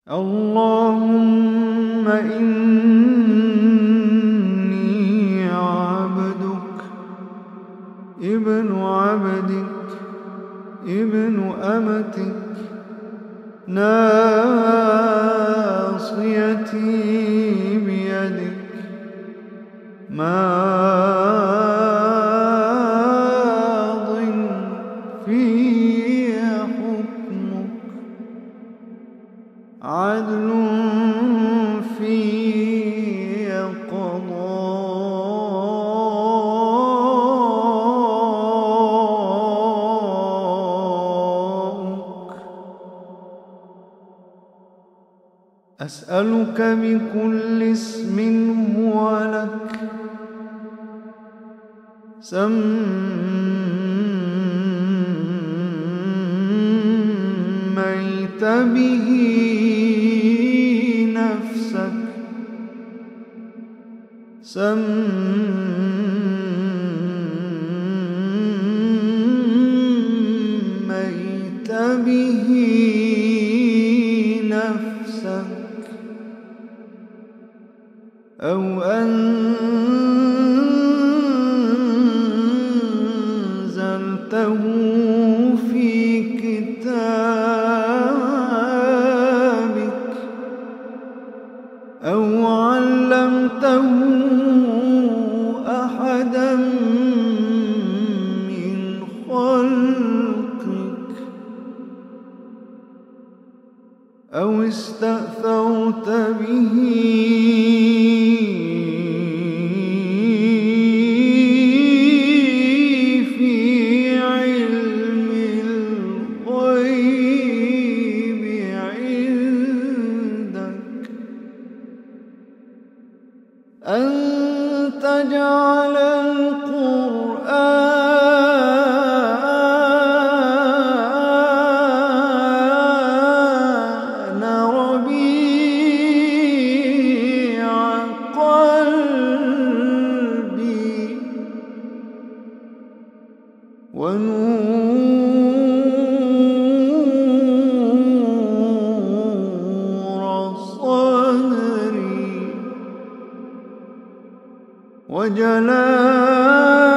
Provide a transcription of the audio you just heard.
اللهم إني عبدك ابن عبدك ابن أمتك ناصيتي بيدك ماض في حكمك عدل في قضاءك. أسألك بكل اسم هو لك سميت به نفسك سميت به نفسك أو أنزلته في كتابك أو علمته أحدا من خلقك أو استأثرت به في علم الغيب عندك أن تجعل القرآن ربيع قلبي ونور صدري وجلاء